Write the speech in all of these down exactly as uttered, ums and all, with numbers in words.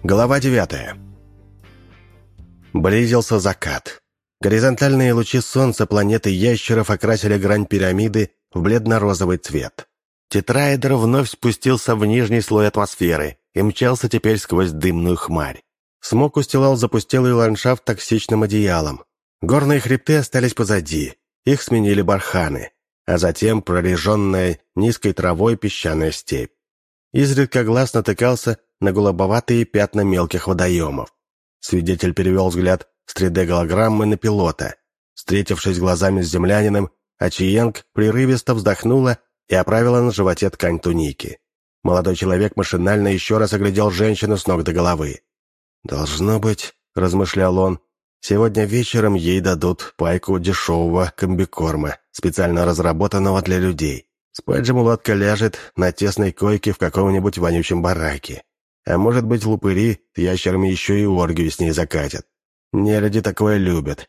Глава девятая. Близился закат. Горизонтальные лучи солнца планеты ящеров окрасили грань пирамиды в бледно-розовый цвет. Тетраэдр вновь спустился в нижний слой атмосферы и мчался теперь сквозь дымную хмарь. Смог устилал запустелый ландшафт токсичным одеялом. Горные хребты остались позади, их сменили барханы, а затем прореженная низкой травой песчаная степь. Изредка глаз натыкался на голубоватые пятна мелких водоемов. Свидетель перевел взгляд с три дэ-голограммы на пилота. Встретившись глазами с землянином, Ачиенг прерывисто вздохнула и оправила на животе ткань туники. Молодой человек машинально еще раз оглядел женщину с ног до головы. «Должно быть, — размышлял он, — сегодня вечером ей дадут пайку дешевого комбикорма, специально разработанного для людей. Спать же мулатка ляжет на тесной койке в каком-нибудь вонючем бараке. А может быть, лупыри с ящерами еще и оргию с ней закатят. Нелюди такое любят.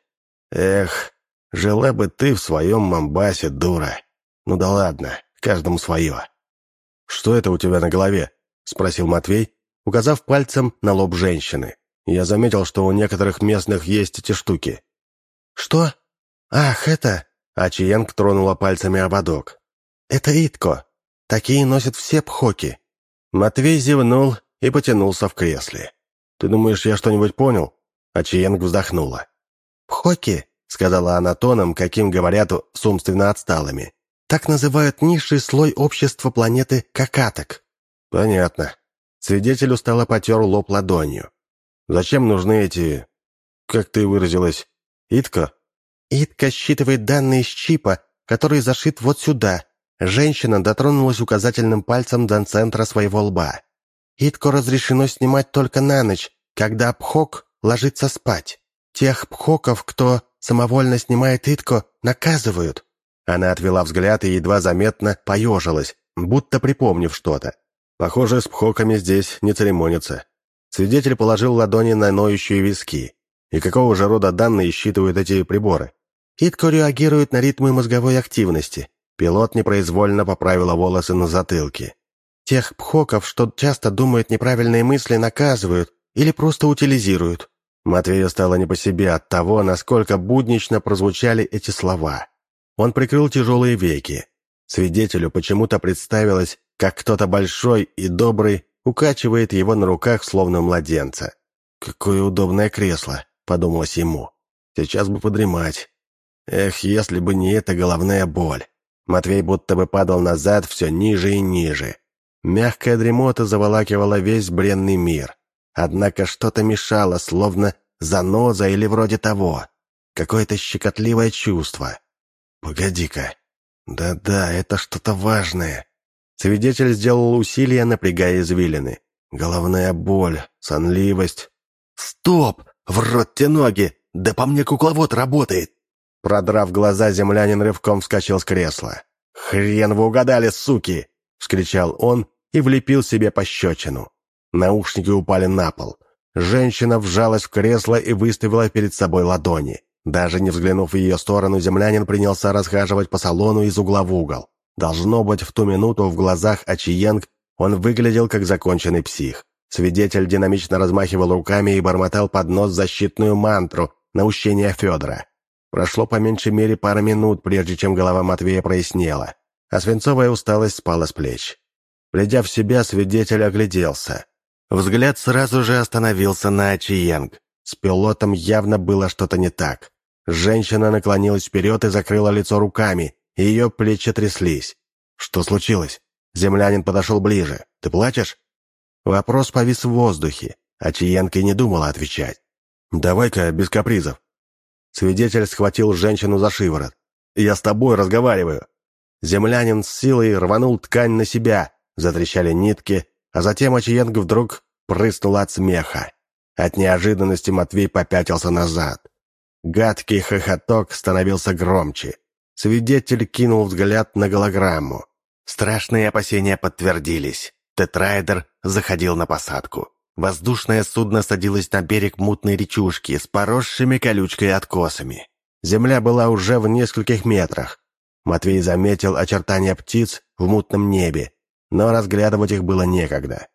Эх, жила бы ты в своем Момбасе, дура. Ну да ладно, каждому свое». «Что это у тебя на голове?» — спросил Матвей, указав пальцем на лоб женщины. «Я заметил, что у некоторых местных есть эти штуки». «Что? Ах, это...» — Ачиенг тронула пальцами ободок. «Это Итко. Такие носят все пхоки». Матвей зевнул и потянулся в кресле. «Ты думаешь, я что-нибудь понял?» Ачиенг вздохнула. «Пхоки», — сказала она тоном, каким говорят с умственно отсталыми, «так называют низший слой общества планеты Какаток». «Понятно». Свидетель устало потер лоб ладонью. «Зачем нужны эти... как ты выразилась? Итко?» «Итко считывает данные с чипа, который зашит вот сюда». Женщина дотронулась указательным пальцем до центра своего лба. «Итко разрешено снимать только на ночь, когда пхок ложится спать. Тех пхоков, кто самовольно снимает Итко, наказывают». Она отвела взгляд и едва заметно поежилась, будто припомнив что-то. «Похоже, с пхоками здесь не церемонятся». Свидетель положил ладони на ноющие виски. «И какого же рода данные считывают эти приборы?» «Итко реагирует на ритмы мозговой активности». Пилот непроизвольно поправила волосы на затылке. «Тех пхоков, что часто думают неправильные мысли, наказывают или просто утилизируют». Матвею стало не по себе от того, насколько буднично прозвучали эти слова. Он прикрыл тяжелые веки. Свидетелю почему-то представилось, как кто-то большой и добрый укачивает его на руках, словно младенца. «Какое удобное кресло», — подумалось ему. «Сейчас бы подремать. Эх, если бы не эта головная боль». Матвей будто бы падал назад все ниже и ниже. Мягкая дремота заволакивала весь бренный мир. Однако что-то мешало, словно заноза или вроде того. Какое-то щекотливое чувство. «Погоди-ка. Да-да, это что-то важное». Свидетель сделал усилие, напрягая извилины. Головная боль, сонливость. «Стоп! В рот те ноги! Да по мне кукловод работает!» Продрав глаза, землянин рывком вскочил с кресла. «Хрен вы угадали, суки!» — вскричал он и влепил себе пощечину. Наушники упали на пол. Женщина вжалась в кресло и выставила перед собой ладони. Даже не взглянув в ее сторону, землянин принялся расхаживать по салону из угла в угол. Должно быть, в ту минуту в глазах Ачиенг он выглядел как законченный псих. Свидетель динамично размахивал руками и бормотал под нос защитную мантру на ущение Федора. Прошло по меньшей мере пара минут, прежде чем голова Матвея прояснела, а свинцовая усталость спала с плеч. Придя в себя, свидетель огляделся. Взгляд сразу же остановился на Ачиенг. С пилотом явно было что-то не так. Женщина наклонилась вперед и закрыла лицо руками, и ее плечи тряслись. «Что случилось?» Землянин подошел ближе. «Ты плачешь?» Вопрос повис в воздухе. Ачиенг и не думала отвечать. «Давай-ка без капризов». Свидетель схватил женщину за шиворот. «Я с тобой разговариваю». Землянин с силой рванул ткань на себя, затрещали нитки, а затем Ачиенг вдруг прыснула от смеха. От неожиданности Матвей попятился назад. Гадкий хохоток становился громче. Свидетель кинул взгляд на голограмму. Страшные опасения подтвердились. Тетраэдр заходил на посадку. Воздушное судно садилось на берег мутной речушки с поросшими колючкой откосами. Земля была уже в нескольких метрах. Матвей заметил очертания птиц в мутном небе, но разглядывать их было некогда.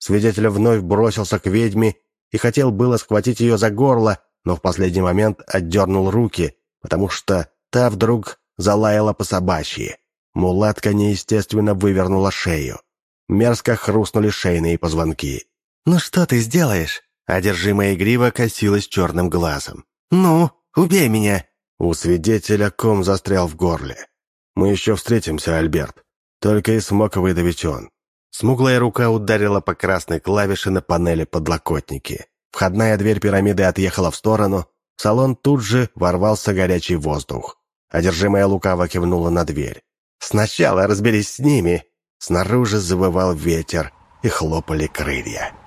Свидетель вновь бросился к ведьме и хотел было схватить ее за горло, но в последний момент отдернул руки, потому что та вдруг залаяла по-собачьи. Мулатка неестественно вывернула шею. Мерзко хрустнули шейные позвонки. «Ну что ты сделаешь?» Одержимая игриво косилась черным глазом. «Ну, убей меня!» У свидетеля ком застрял в горле. «Мы еще встретимся, Альберт», — только и смог выдавить он. Смуглая рука ударила по красной клавише на панели подлокотники. Входная дверь пирамиды отъехала в сторону, в салон тут же ворвался горячий воздух. Одержимая лукаво кивнула на дверь. «Сначала разберись с ними!» Снаружи завывал ветер и хлопали крылья.